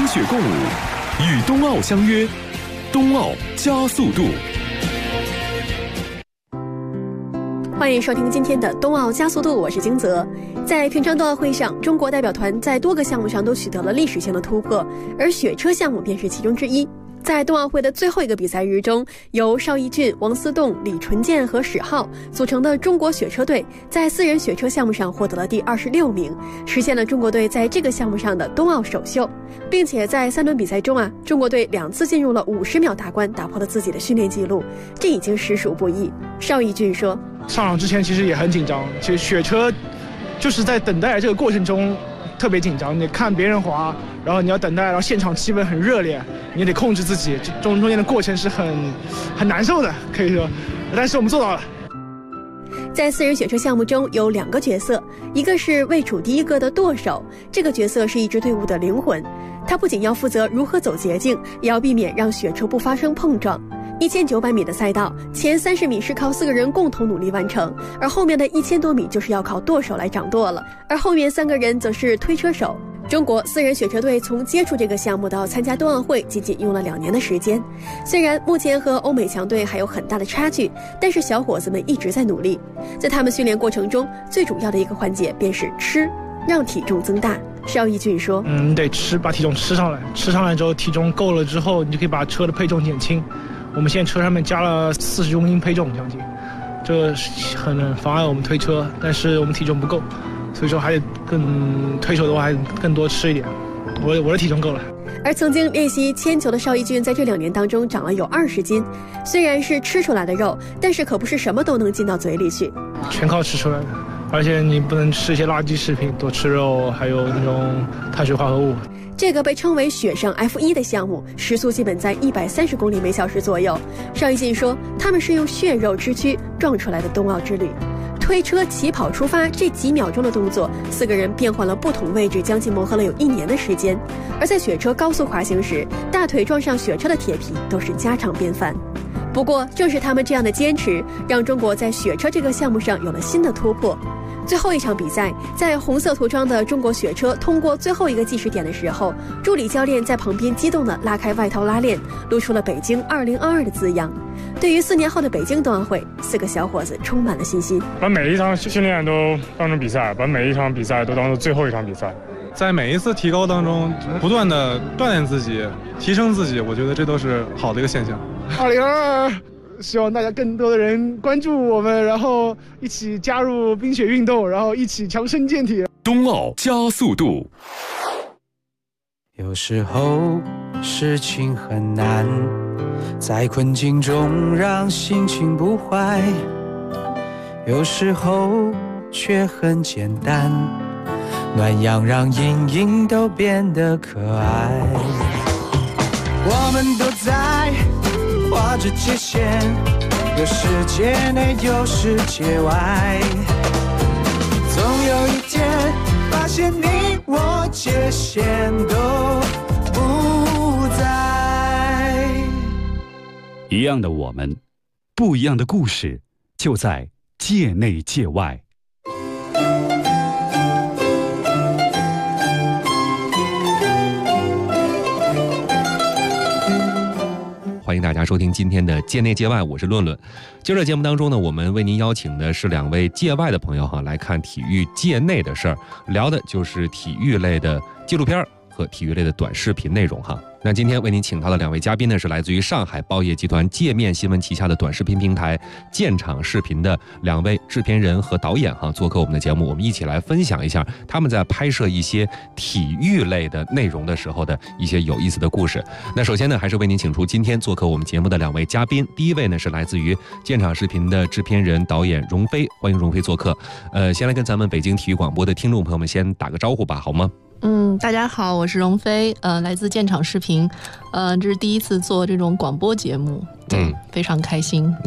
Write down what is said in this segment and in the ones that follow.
雪共舞，与冬奥相约，冬奥加速度。 欢迎收听今天的冬奥加速度，我是金泽。在平昌冬奥会上，中国代表团在多个项目上都取得了历史性的突破，而雪车项目便是其中之一。在冬奥会的最后一个比赛日中，由邵逸峻、王思栋、李纯健和史浩组成的中国雪车队在4人雪车项目上获得了第26名，实现了中国队在这个项目上的冬奥首秀。并且在3轮比赛中中国队2次进入了50秒大关，打破了自己的训练记录，这已经实属不易。邵逸峻说， 上场之前其实也很紧张，其实雪车就是在等待这个过程中特别紧张，你看别人滑，然后你要等待，然后现场气氛很热烈，你得控制自己，中间的过程是很难受的，可以说，但是我们做到了。 在4人雪车项目中有2个角色，一个是位处第一个的舵手，这个角色是一支队伍的灵魂，他不仅要负责如何走捷径，也要避免让雪车不发生碰撞。1900米的赛道，前30米是靠4个人共同努力完成，而后面的1000多米就是要靠舵手来掌舵了，而后面3个人则是推车手。中国4人雪车队从接触这个项目到参加冬奥会仅仅用了2年的时间，虽然目前和欧美强队还有很大的差距，但是小伙子们一直在努力。在他们训练过程中，最主要的一个环节便是吃，让体重增大。邵逸峻说， 你得吃，把体重吃上来，吃上来之后体重够了之后，你就可以把车的配重减轻。我们现在车上面加了40公斤配重将近，这很妨碍我们推车，但是我们体重不够，所以说还得推手的话还得更多吃一点。我的体重够了。 而曾经练习铅球的邵逸峻在这2年当中长了有20斤，虽然是吃出来的肉，但是可不是什么都能进到嘴里去， 全靠吃出来的。而且你不能吃一些垃圾食品，多吃肉，还有那种碳水化合物。 这个被称为雪上 F1 的项目，时速基本在130公里每小时左右。邵逸峻说，他们是用血肉之躯撞出来的冬奥之旅。推车起跑出发这几秒钟的动作，4个人变换了不同位置，将近磨合了有1年的时间。而在雪车高速滑行时，大腿撞上雪车的铁皮都是家常便饭。不过正是他们这样的坚持，让中国在雪车这个项目上有了新的突破。最后一场比赛，在红色涂装的中国雪车通过最后一个计时点的时候，助理教练在旁边激动地拉开外套拉链，露出了北京2022的字样。对于4年后的北京冬奥会，4个小伙子充满了信心， 把每一场训练都当成比赛，把每一场比赛都当做最后一场比赛。 在每一次提高当中，不断的锻炼自己，提升自己，我觉得这都是好的一个现象。 2022，希望大家更多的人关注我们，然后一起加入冰雪运动，然后一起强身健体。 冬奥加速度。 有时候事情很难，在困境中让心情不坏，有时候却很简单，暖阳让阴影都变得可爱。我们都在画着界限，有世界内有世界外，总有一天发现你我界限都不在。 一样的我们，不一样的故事，就在界内界外。 欢迎大家收听今天的界内界外，我是论论。今儿的节目当中呢，我们为您邀请的是2位界外的朋友来看体育界内的事儿，聊的就是体育类的纪录片和体育类的短视频内容那今天为您请到的2位嘉宾呢，是来自于上海报业集团界面新闻旗下的短视频平台建厂视频的2位制片人和导演做客我们的节目，我们一起来分享一下他们在拍摄一些体育类的内容的时候的一些有意思的故事。那首先呢，还是为您请出今天做客我们节目的2位嘉宾。第一位呢，是来自于建厂视频的制片人导演荣飞，欢迎荣飞做客。先来跟咱们北京体育广播的听众朋友们先打个招呼吧，好吗？ 大家好，我是荣飞，来自建厂视频，这是第一次做这种广播节目，非常开心能够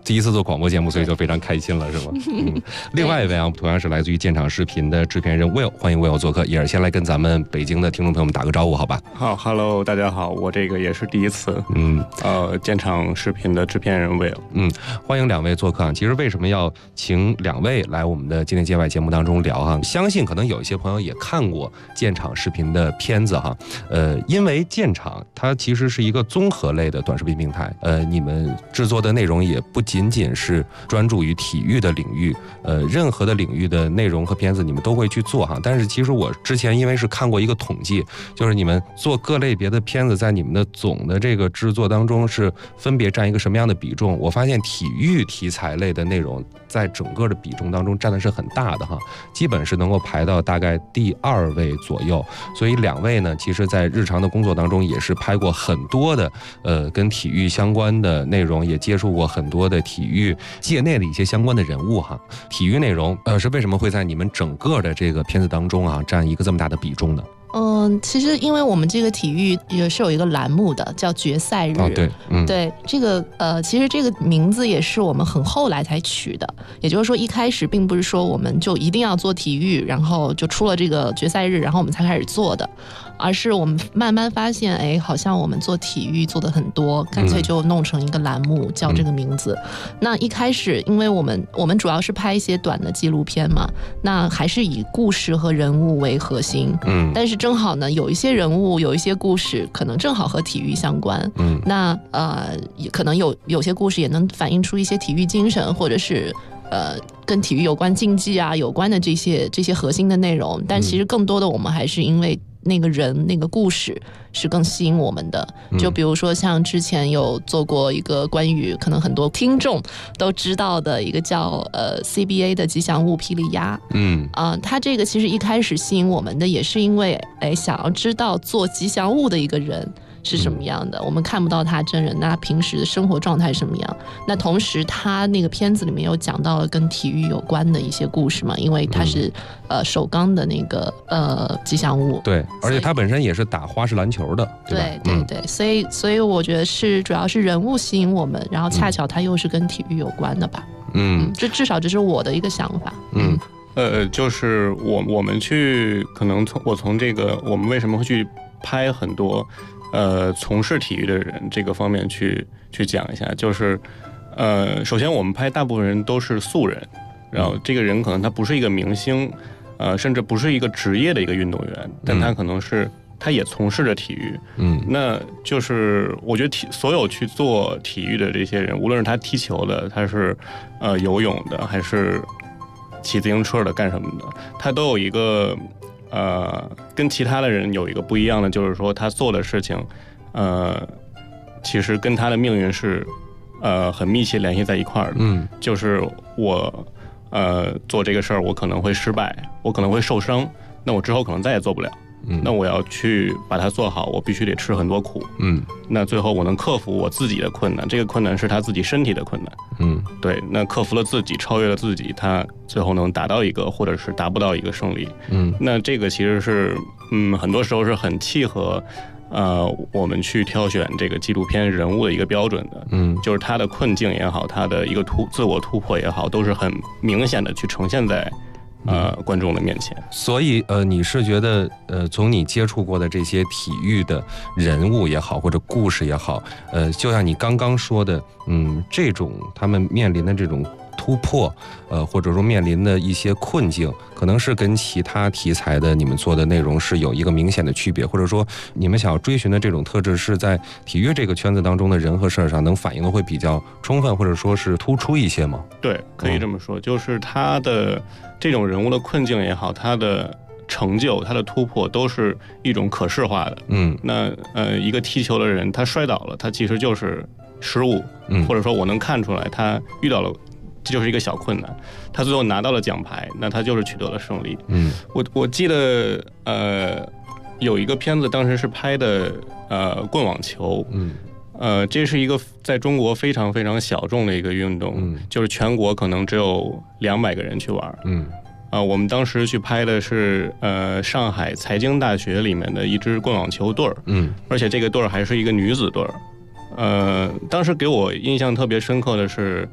第一次做广播节目，所以就非常开心了，是吗？另外一位啊，同样是来自于建厂视频的制片人 Will， 欢迎 Will 做客。也是先来跟咱们北京的听众朋友们打个招呼，好吧？ 好 ，Hello， 大家好，我这个也是第一次，建厂视频的制片人 Will， 欢迎两位做客。其实为什么要请两位来我们的今天界外节目当中聊哈？相信可能有一些朋友也看过建厂视频的片子哈，因为建厂它其实是一个综合类的短视频平台，你们制作的内容也不仅仅是专注于体育的领域，任何的领域的内容和片子你们都会去做哈。但是其实我之前因为是看过一个统计，就是你们做各类别的片子在你们的总的这个制作当中是分别占一个什么样的比重，我发现体育题材类的内容在整个的比重当中占的是很大的哈，基本是能够排到大概第2位左右。所以两位呢，其实在日常的工作当中也是拍过很多的跟体育相关的内容，也接触过很多的体育界内的一些相关的人物哈。体育内容是为什么会在你们整个的这个片子当中啊占一个这么大的比重呢？ 其实因为我们这个体育也是有一个栏目的，叫决赛日。 对， 对，这个其实这个名字也是我们很后来才取的，也就是说一开始并不是说我们就一定要做体育，然后就出了这个决赛日，然后我们才开始做的，而是我们慢慢发现，哎，好像我们做体育做的很多，干脆就弄成一个栏目，叫这个名字。那一开始，因为我们主要是拍一些短的纪录片嘛，那还是以故事和人物为核心。但是正好呢，有一些人物，有一些故事，可能正好和体育相关。那可能有些故事也能反映出一些体育精神，或者是跟体育有关竞技啊有关的这些核心的内容。但其实更多的我们还是因为那个人那个故事是更吸引我们的。就比如说像之前有做过一个关于可能很多听众都知道的一个叫CBA 的吉祥物霹雳鸭。他这个其实一开始吸引我们的也是因为想要知道做吉祥物的一个人是什么样的，我们看不到他真人，那他平时的生活状态是什么样。那同时他那个片子里面有讲到了跟体育有关的一些故事嘛，因为他是首钢的那个吉祥物。 对，而且他本身也是打花式篮球的，对吧？ 对，所以我觉得主要是人物吸引我们，然后恰巧他又是跟体育有关的吧。这至少这是我的一个想法。 就是我们去可能从这个我们为什么会去拍很多从事体育的人这个方面去讲一下，就是首先我们拍大部分人都是素人，然后这个人可能他不是一个明星，甚至不是一个职业的一个运动员，但他可能是他也从事着体育。那就是我觉得所有去做体育的这些人，无论是他踢球的，他是游泳的，还是骑自行车的，干什么的，他都有一个跟其他的人有一个不一样的，就是说他做的事情，其实跟他的命运是很密切联系在一块儿的。就是我做这个事儿，我可能会失败，我可能会受伤，那我之后可能再也做不了。那我要去把它做好，我必须得吃很多苦。那最后我能克服我自己的困难，这个困难是他自己身体的困难。对，那克服了自己，超越了自己，他最后能达到一个或者是达不到一个胜利。那这个其实是很多时候是很契合我们去挑选这个纪录片人物的一个标准的。就是他的困境也好，他的一个自我突破也好，都是很明显的去呈现在观众的面前。 所以你是觉得从你接触过的这些体育的人物也好，或者故事也好，就像你刚刚说的，这种他们面临的这种突破，或者说面临的一些困境，可能是跟其他题材的你们做的内容是有一个明显的区别，或者说你们想要追寻的这种特质是在体育这个圈子当中的人和事儿上能反映的会比较充分，或者说是突出一些吗？对， 可以这么说，就是他的这种人物的困境也好，他的成就，他的突破都是一种可视化的。那一个踢球的人他摔倒了，他其实就是失误，或者说我能看出来他遇到了这就是一个小困难，他最后拿到了奖牌，那他就是取得了胜利。我记得有一个片子当时是拍的棍网球。这是一个在中国非常非常小众的一个运动，就是全国可能只有200个人去玩。我们当时去拍的是上海财经大学里面的一支棍网球队儿，而且这个队儿还是一个女子队儿。当时给我印象特别深刻的是，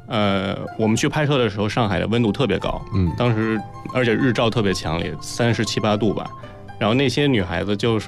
我们去拍摄的时候，上海的温度特别高，当时而且日照特别强烈，37、8度吧。然后那些女孩子就是，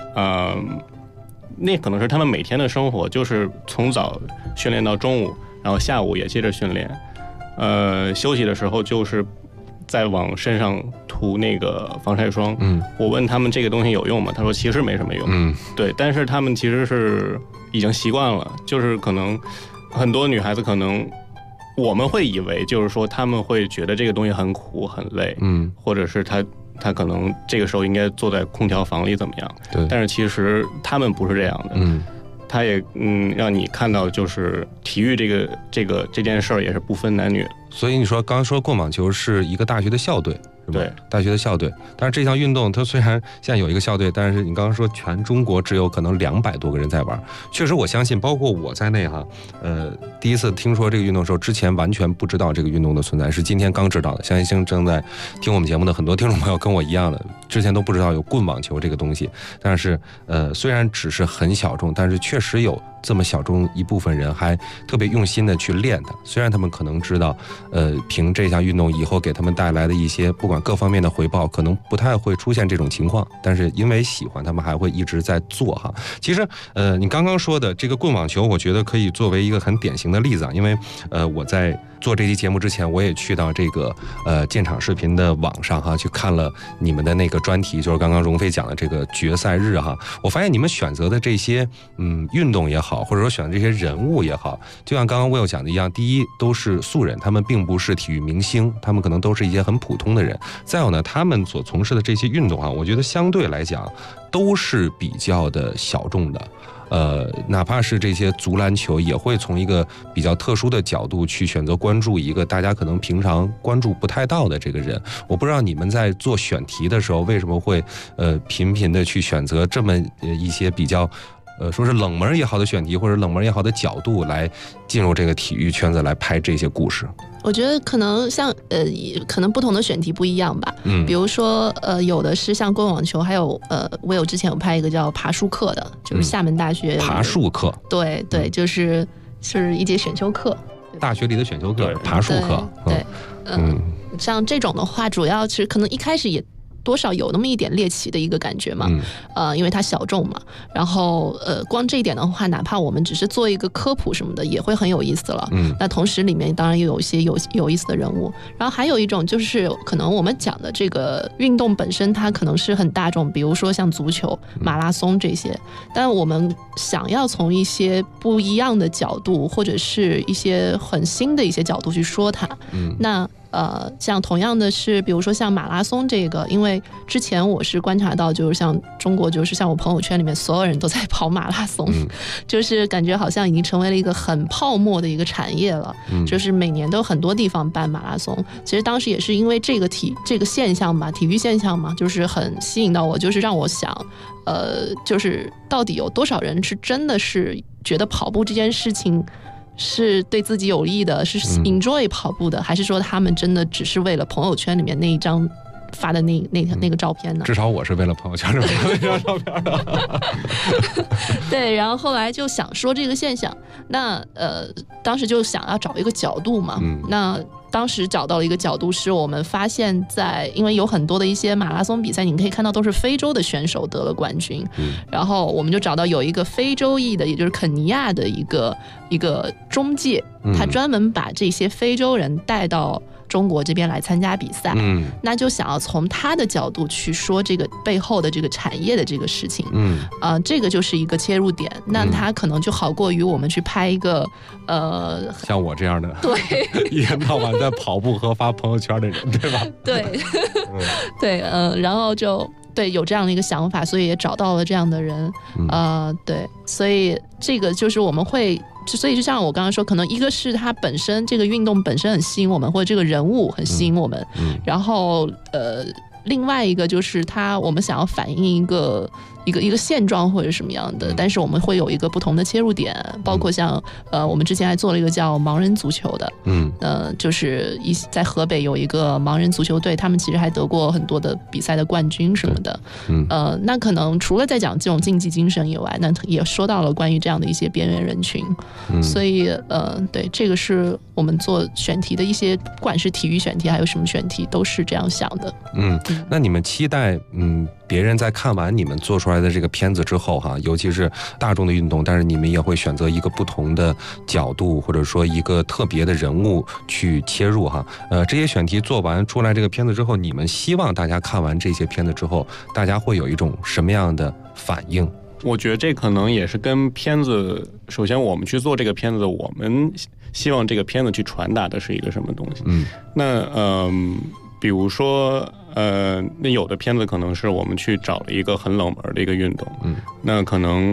那可能是她们每天的生活，就是从早训练到中午，然后下午也接着训练，休息的时候就是在往身上涂那个防晒霜。我问他们这个东西有用吗？他说其实没什么用。对，但是他们其实是已经习惯了，就是可能很多女孩子可能我们会以为就是说他们会觉得这个东西很苦很累，或者是他可能这个时候应该坐在空调房里怎么样？对，但是其实他们不是这样的。他也让你看到，就是体育这件事儿也是不分男女。 所以你说刚刚说棍网球是一个大学的校队，是吧？对，大学的校队。但是这项运动它虽然现在有一个校队，但是你刚刚说全中国只有可能200多个人在玩。确实，我相信包括我在内哈，第一次听说这个运动的时候，之前完全不知道这个运动的存在，是今天刚知道的。相信正在听我们节目的很多听众朋友跟我一样的，之前都不知道有棍网球这个东西。但是虽然只是很小众，但是确实有这么小众一部分人还特别用心的去练它。虽然他们可能知道凭这项运动以后给他们带来的一些不管各方面的回报可能不太会出现这种情况，但是因为喜欢他们还会一直在做哈。其实你刚刚说的这个棍网球我觉得可以作为一个很典型的例子啊，因为我在做这期节目之前我也去到这个建厂视频的网上哈，去看了你们的那个专题，就是刚刚荣飞讲的这个决赛日哈。我发现你们选择的这些运动也好，或者说选的这些人物也好，就像刚刚 Will 讲的一样，第一都是素人，他们并不是体育明星，他们可能都是一些很普通的人。再有呢，他们所从事的这些运动啊，我觉得相对来讲都是比较的小众的。哪怕是这些足篮球也会从一个比较特殊的角度去选择关注一个大家可能平常关注不太到的这个人。我不知道你们在做选题的时候为什么会频频的去选择这么一些比较说是冷门也好的选题或者冷门也好的角度来进入这个体育圈子来拍这些故事。 我觉得可能像可能不同的选题不一样吧。比如说有的是像棍网球，还有我有之前有拍一个叫爬树课的，就是厦门大学爬树课。 对对，就是一节选修课， 大学里的选修课，爬树课。 对，像这种的话，主要其实可能一开始也多少有那么一点猎奇的一个感觉嘛，因为它小众嘛，然后光这一点的话，哪怕我们只是做一个科普什么的，也会很有意思了。那同时里面当然又有一些有意思的人物，然后还有一种就是可能我们讲的这个运动本身，它可能是很大众，比如说像足球、马拉松这些，但我们想要从一些不一样的角度，或者是一些很新的一些角度去说它，那像同样的是，比如说像马拉松这个，因为之前我是观察到，就是像中国，就是像我朋友圈里面所有人都在跑马拉松，就是感觉好像已经成为了一个很泡沫的一个产业了，就是每年都很多地方办马拉松。其实当时也是因为这个现象嘛，体育现象嘛，就是很吸引到我，就是让我想，就是到底有多少人是真的是觉得跑步这件事情是对自己有利的，是 enjoy 跑步的，还是说他们真的只是为了朋友圈里面那一张发的那个照片呢？ 至少我是为了朋友圈里面那张照片的。 对，然后后来就想说这个现象，那当时就想要找一个角度嘛，那当时找到了一个角度，是我们发现因为有很多的一些马拉松比赛，你可以看到都是非洲的选手得了冠军，然后我们就找到有一个非洲裔的，也就是肯尼亚的一个中介，他专门把这些非洲人带到中国这边来参加比赛，那就想要从他的角度去说这个背后的这个产业的这个事情，这个就是一个切入点，那他可能就好过于我们去拍一个像我这样的， 对， 一天到晚在跑步和发朋友圈的人，对吧？ 对，对，然后就对有这样的一个想法，所以也找到了这样的人，对，所以这个就是我们会。所以就像我刚刚说，可能一个是它本身这个运动本身很吸引我们，或者这个人物很吸引我们，然后另外一个就是我们想要反映一个现状或者什么样的，但是我们会有一个不同的切入点，包括像我们之前还做了一个叫盲人足球的，就是在河北有一个盲人足球队，他们其实还得过很多的比赛的冠军什么的，那可能除了在讲这种竞技精神以外，那也说到了关于这样的一些边缘人群，所以对，这个是我们做选题的一些，不管是体育选题还有什么选题，都是这样想的。 那你们期待别人在看完你们做出来的这个片子之后哈，尤其是大众的运动，但是你们也会选择一个不同的角度，或者说一个特别的人物去切入哈。这些选题做完出来这个片子之后，你们希望大家看完这些片子之后，大家会有一种什么样的反应？ 我觉得这可能也是跟片子，首先我们去做这个片子，我们希望这个片子去传达的是一个什么东西。那比如说那有的片子可能是我们去找了一个很冷门的一个运动，那可能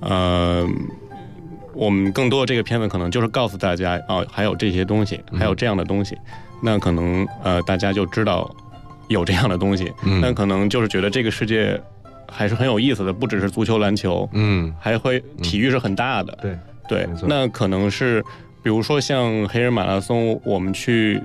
我们更多的这个片子可能就是告诉大家还有这些东西，还有这样的东西，那可能大家就知道有这样的东西，那可能就是觉得这个世界还是很有意思的，不只是足球篮球，还会体育是很大的，对，那可能是比如说像黑人马拉松，我们去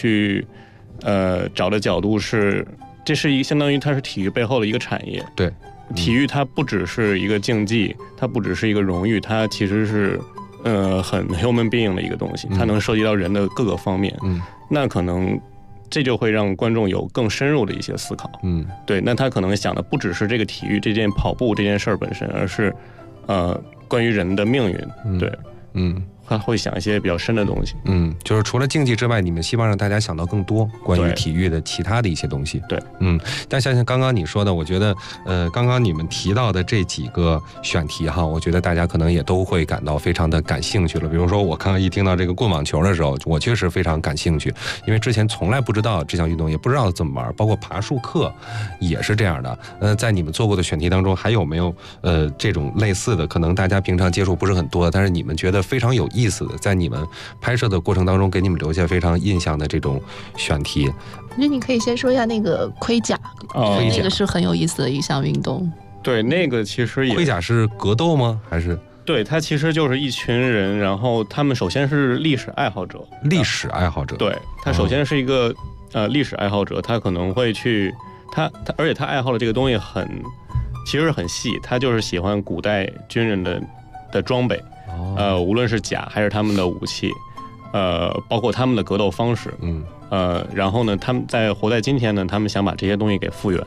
找的角度是，这是相当于它是体育背后的一个产业， 对， 体育它不只是一个竞技，它不只是一个荣誉，它其实是很 human being 的一个东西，它能涉及到人的各个方面，那可能这就会让观众有更深入的一些思考，对，那他可能想的不只是这个体育这件跑步这件事儿本身，而是关于人的命运，对，他会想一些比较深的东西， 就是除了竞技之外，你们希望让大家想到更多关于体育的其他的一些东西， 对， 但像刚刚你说的，我觉得刚刚你们提到的这几个选题哈，我觉得大家可能也都会感到非常的感兴趣了。比如说我刚刚一听到这个棍网球的时候，我确实非常感兴趣，因为之前从来不知道这项运动，也不知道怎么玩，包括爬树课也是这样的。在你们做过的选题当中，还有没有这种类似的，可能大家平常接触不是很多，但是你们觉得非常有意思的，在你们拍摄的过程当中给你们留下非常印象的这种选题？ 那你可以先说一下那个盔甲，那个是很有意思的一项运动。 对，那个其实也盔甲是格斗吗？还是？ 对，它其实就是一群人，然后他们首先是历史爱好者，对，他首先是一个历史爱好者，他可能会去而且他爱好的这个东西其实很细，他就是喜欢古代军人的装备，无论是甲还是他们的武器，包括他们的格斗方式，然后呢，他们活在今天呢，他们想把这些东西给复原，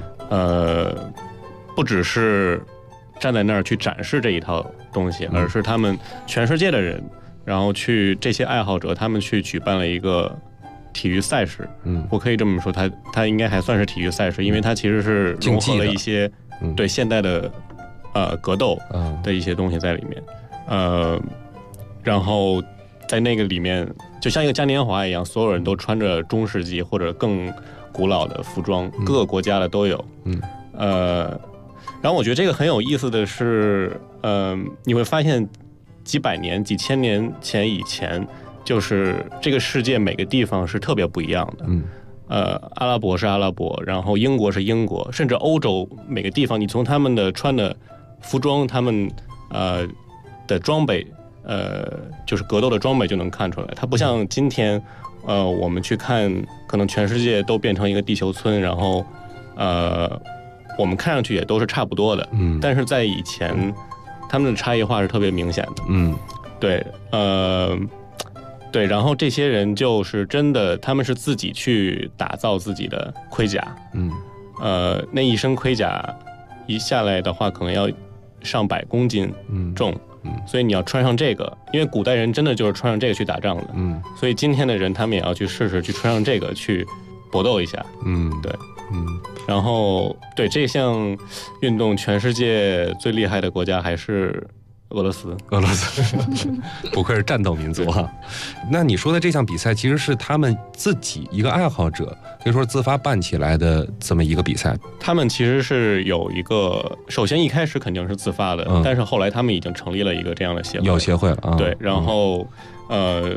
不只是站在那儿去展示这一套东西，而是他们全世界的人，然后这些爱好者，他们去举办了一个体育赛事，我可以这么说，它应该还算是体育赛事，因为它其实是融合了一些对现代的格斗的一些东西在里面，然后在那个里面就像一个嘉年华一样，所有人都穿着中世纪或者更古老的服装，各个国家的都有，然后我觉得这个很有意思的是，你会发现几百年、几千年前以前，就是这个世界每个地方是特别不一样的。阿拉伯是阿拉伯，然后英国是英国，甚至欧洲每个地方，你从他们的穿的服装、他们的装备，就是格斗的装备就能看出来。它不像今天，我们去看，可能全世界都变成一个地球村，然后我们看上去也都是差不多的，但是在以前，他们的差异化是特别明显的，对，对，然后这些人就是真的，他们是自己去打造自己的盔甲，那一身盔甲一下来的话，可能要上100公斤重，所以你要穿上这个，因为古代人真的就是穿上这个去打仗的，所以今天的人他们也要去试试去穿上这个去搏斗一下，对。然后对这项运动，全世界最厉害的国家还是俄罗斯， 不愧是战斗民族啊！那你说的这项比赛，其实是他们自己一个爱好者，可以说自发办起来的这么一个比赛。 他们其实是有一个，首先一开始肯定是自发的，但是后来他们已经成立了一个这样的协会， 有协会了啊。 对，然后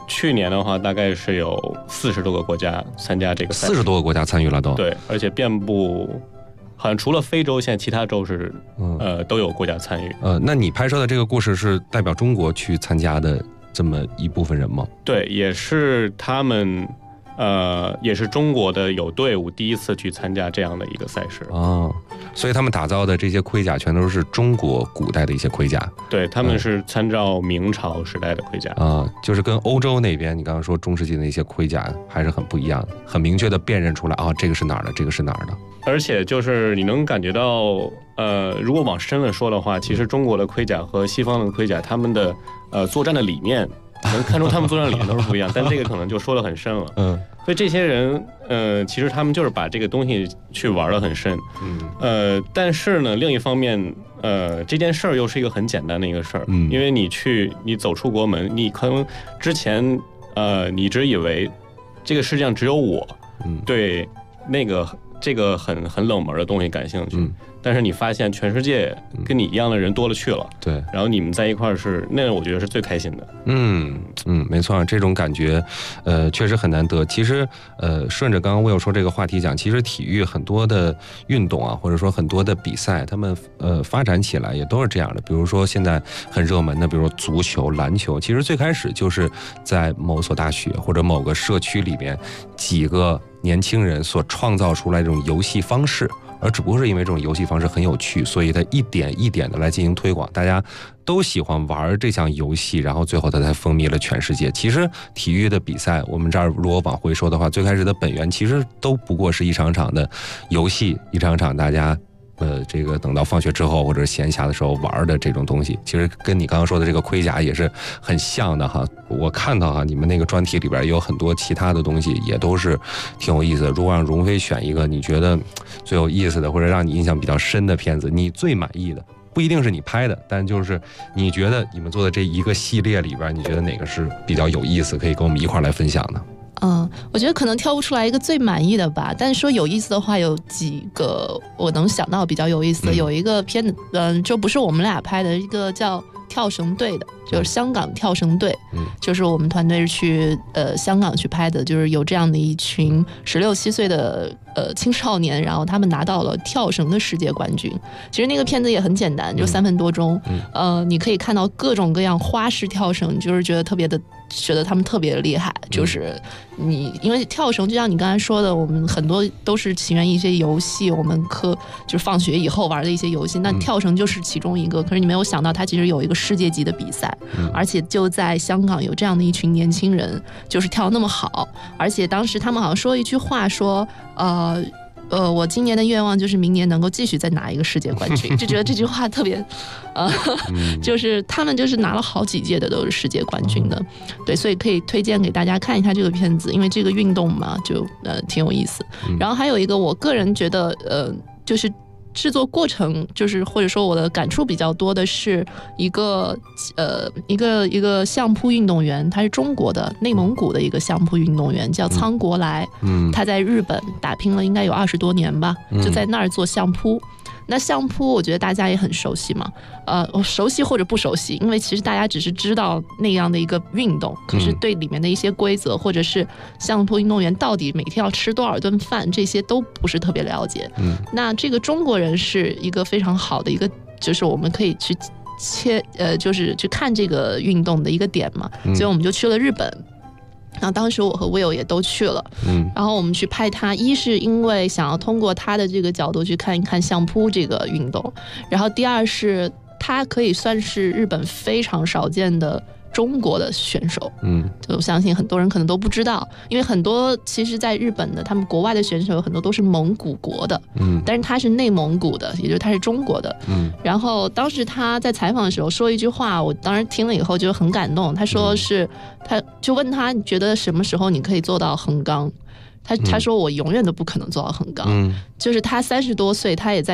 去年的话，大概是有40多个国家参加这个赛事 ，40多个国家参与了都。 对，而且遍布，好像除了非洲，现在其他州是都有国家参与。 那你拍摄的这个故事是代表中国去参加的这么一部分人吗？ 对，也是他们。也是中国的有队伍第一次去参加这样的一个赛事所以他们打造的这些盔甲全都是中国古代的一些盔甲。 对，他们是参照明朝时代的盔甲就是跟欧洲那边你刚刚说中世纪的那些盔甲还是很不一样的，很明确的辨认出来这个是哪儿的，这个是哪儿的。 而且就是你能感觉到，如果往深了说的话，其实中国的盔甲和西方的盔甲，他们的作战的理念。能看出他们作战理念都是不一样，但这个可能就说得很深了。所以这些人，其实他们就是把这个东西去玩得很深。但是呢，另一方面，这件事儿又是一个很简单的一个事儿，因为你走出国门，你可能之前，你只以为这个世界上只有我，对这个很冷门的东西感兴趣。但是你发现全世界跟你一样的人多了去了， 对， 然后你们在一块儿那我觉得是最开心的。 没错，这种感觉，确实很难得。其实，顺着刚刚Will说这个话题讲，其实体育很多的运动或者说很多的比赛，他们发展起来也都是这样的。比如说现在很热门的，比如说足球、篮球，其实最开始就是在某所大学或者某个社区里边几个年轻人所创造出来这种游戏方式。而只不过是因为这种游戏方式很有趣，所以它一点一点的来进行推广，大家都喜欢玩这项游戏，然后最后它才风靡了全世界。其实体育的比赛，我们这儿如果往回说的话，最开始的本源其实都不过是一场场的游戏，一场场大家这个等到放学之后或者闲暇的时候玩的这种东西，其实跟你刚刚说的这个盔甲也是很像的哈。我看到你们那个专题里边也有很多其他的东西，也都是挺有意思的。如果让荣飞选一个你觉得最有意思的或者让你印象比较深的片子，你最满意的，不一定是你拍的，但就是你觉得你们做的这一个系列里边，你觉得哪个是比较有意思，可以跟我们一块来分享的？ 我觉得可能挑不出来一个最满意的吧，但是说有意思的话，有几个我能想到比较有意思的。有一个片子，就不是我们俩拍的，一个叫跳绳队的，就是香港跳绳队，就是我们团队是去香港去拍的，就是有这样的一群16、17岁的青少年，然后他们拿到了跳绳的世界冠军。其实那个片子也很简单，就3分多钟，你可以看到各种各样花式跳绳，就是觉得他们特别的厉害。就是因为跳绳就像你刚才说的，我们很多都是起源于一些游戏，我们就是放学以后玩的一些游戏，那跳绳就是其中一个。可是你没有想到它其实有一个世界级的比赛，而且就在香港有这样的一群年轻人，就是跳那么好。而且当时他们好像说一句话说我今年的愿望就是明年能够继续再拿一个世界冠军，就觉得这句话特别就是他们就是拿了好几届的都是世界冠军的。对，所以可以推荐给大家看一下这个片子，因为这个运动嘛就挺有意思。然后还有一个我个人觉得就是制作过程，就是或者说我的感触比较多的是一个相扑运动员，他是中国的内蒙古的一个相扑运动员，叫苍国来。他在日本打拼了应该有20多年吧，就在那儿做相扑。那相扑我觉得大家也很熟悉嘛，熟悉或者不熟悉，因为其实大家只是知道那样的一个运动，可是对里面的一些规则或者是相扑运动员到底每天要吃多少顿饭，这些都不是特别了解。那这个中国人是一个非常好的一个，就是我们可以去就是去看这个运动的一个点嘛，所以我们就去了日本。然后当时我和 Will 也都去了，然后我们去拍他，一是因为想要通过他的这个角度去看一看相扑这个运动，然后第二是他可以算是日本非常少见的中国的选手，就我相信很多人可能都不知道，因为很多其实在日本的他们国外的选手有很多都是蒙古国的，但是他是内蒙古的，也就是他是中国的。然后当时他在采访的时候说一句话，我当时听了以后就很感动，他说是他就问他你觉得什么时候你可以做到横纲，他说我永远都不可能做到横纲，就是他30多岁，他也在一个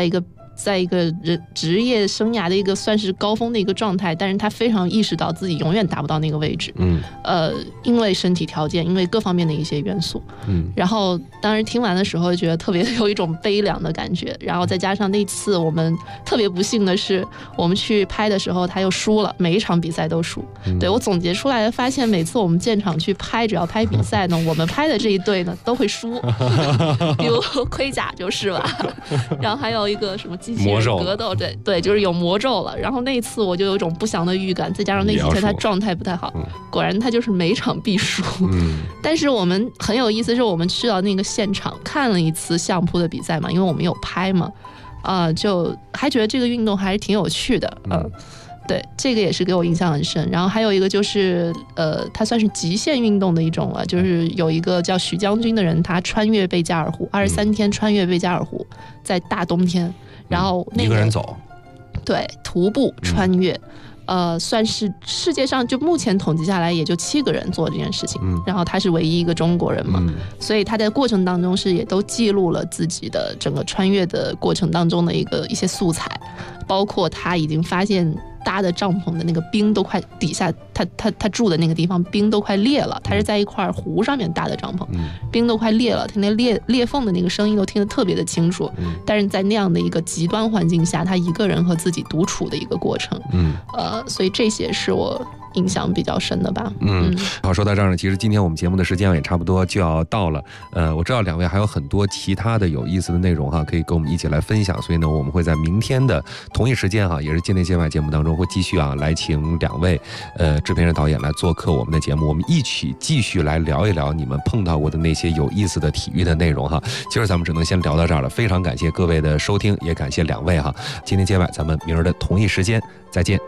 在一个职业生涯的一个算是高峰的一个状态，但是他非常意识到自己永远达不到那个位置。因为身体条件，因为各方面的一些元素。然后当时听完的时候觉得特别有一种悲凉的感觉，然后再加上那次我们特别不幸的是，我们去拍的时候他又输了，每一场比赛都输。对，我总结出来发现，每次我们建厂去拍，只要拍比赛呢，我们拍的这一队呢都会输，比如盔甲就是吧，然后还有一个什么机器人格斗，对，就是有魔咒了。然后那一次我就有一种不祥的预感，再加上那几天他状态不太好，果然他就是每场必输。但是我们很有意思，是我们去到那个现场看了一次相扑的比赛嘛，因为我们有拍嘛，就还觉得这个运动还是挺有趣的。对，这个也是给我印象很深。然后还有一个就是，它算是极限运动的一种了，就是有一个叫徐将军的人，他穿越贝加尔湖，23天穿越贝加尔湖，在大冬天，然后一个人走， 对，徒步穿越。算是世界上就目前统计下来也就7个人做这件事情，然后他是唯一一个中国人嘛，所以他在过程当中是也都记录了自己的整个穿越的过程当中的一些素材，包括他已经发现搭的帐篷的那个冰都快底下，他住的那个地方冰都快裂了，他是在一块湖上面搭的帐篷，冰都快裂了，他那裂缝的那个声音都听得特别的清楚，但是在那样的一个极端环境下，他一个人和自己独处的一个过程，所以这些是我印象比较深的吧。 好，说到这儿呢，其实今天我们节目的时间也差不多就要到了。我知道两位还有很多其他的有意思的内容哈，可以跟我们一起来分享。所以呢，我们会在明天的同一时间哈，也是界内界外节目当中会继续来请2位制片人导演来做客我们的节目，我们一起继续来聊一聊你们碰到过的那些有意思的体育的内容哈。今儿咱们只能先聊到这儿了，非常感谢各位的收听，也感谢2位哈。界内界外，咱们明儿的同一时间再见。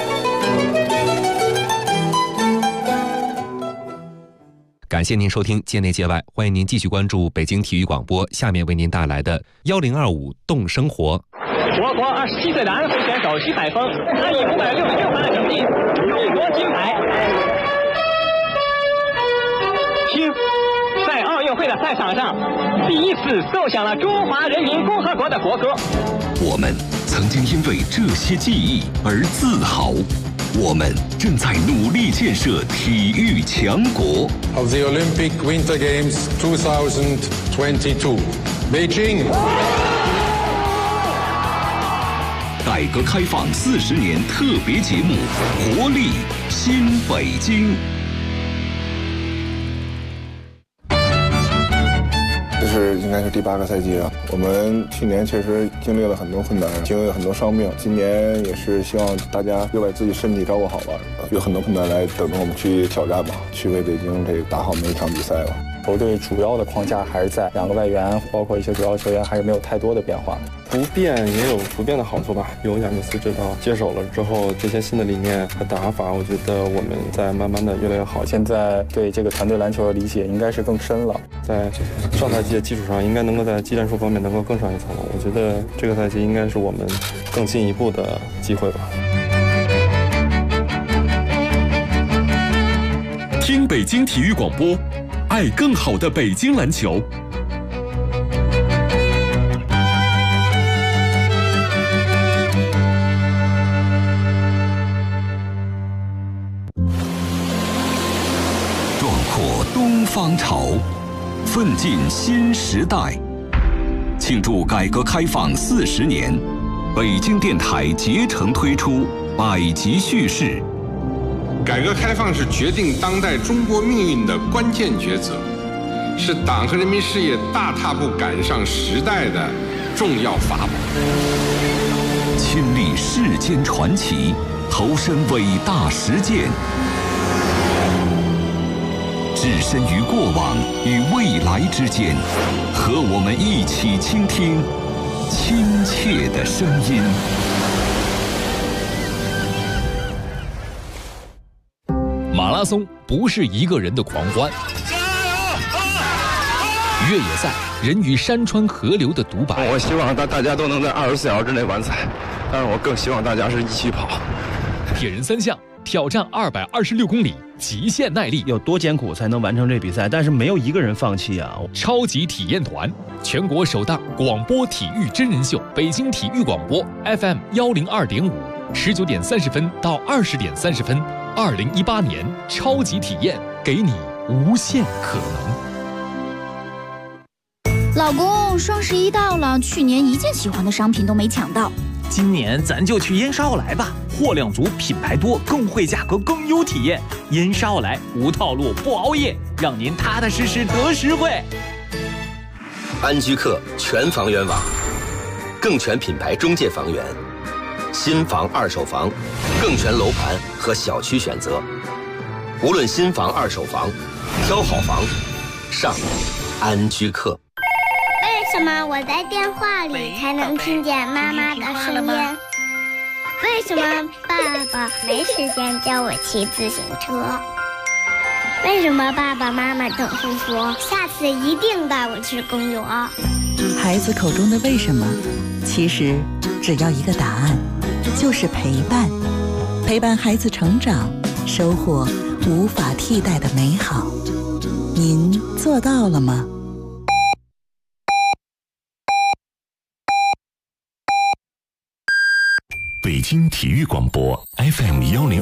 感谢您收听界内界外，欢迎您继续关注北京体育广播，下面为您带来的1025动生活。 我国27岁的安徽选手徐海峰，他以566分的成绩勇夺金牌。听，在奥运会的赛场上，第一次奏响了中华人民共和国的国歌。 我们曾经因为这些记忆而自豪。我们正在努力建设体育强国。 Of the Olympic Winter Games 2022, Beijing. 改革开放40年特别节目，活力新北京。 这是应该是第8个赛季了。我们去年确实经历了很多困难，经历了很多伤病。今年也是希望大家又把自己身体照顾好吧，有很多困难来等着我们去挑战吧，去为北京这个打好每一场比赛吧。 球队主要的框架还是在2个外援，包括一些主要球员，还是没有太多的变化。 不变也有不变的好处吧。有亚尼斯指导接手了之后，这些新的理念和打法，我觉得我们在慢慢的越来越好。 现在对这个团队篮球的理解应该是更深了， 在上赛季的基础上，应该能够在技战术方面能够更上一层楼。我觉得这个赛季应该是我们更进一步的机会吧。 听北京体育广播，爱更好的北京篮球。壮阔东方潮，奋进新时代。庆祝改革开放40年，北京电台竭诚推出百集叙事。 改革开放是决定当代中国命运的关键抉择，是党和人民事业大踏步赶上时代的重要法宝。 亲历世间传奇，投身伟大实践，置身于过往与未来之间，和我们一起倾听亲切的声音。 马拉松不是一个人的狂欢，越野赛人与山川河流的独白。 我希望大家都能在24小时之内完赛，但是我更希望大家是一起跑。 铁人3项挑战226公里，极限耐力， 有多艰苦才能完成这比赛？但是没有一个人放弃啊！ 超级体验团，全国首档广播体育真人秀，北京体育广播 FM 102.5，19点30分到20点30分，2018年超级体验，给你无限可能。 老公，双11到了，去年一件喜欢的商品都没抢到。 今年咱就去燕莎奥莱吧，货量足，品牌多，更惠价格，更优体验。燕莎奥莱无套路不熬夜，让您踏踏实实得实惠。 安居客全房源网，更全品牌中介房源，新房二手房，更全楼盘和小区选择。无论新房二手房，挑好房上安居客。 为什么我在电话里才能听见妈妈的声音？为什么爸爸没时间教我骑自行车？为什么爸爸妈妈总是说下次一定带我去公园？ 孩子口中的为什么，其实只要一个答案，就是陪伴。陪伴孩子成长，收获无法替代的美好。您做到了吗？ 北京体育广播 FM 102.5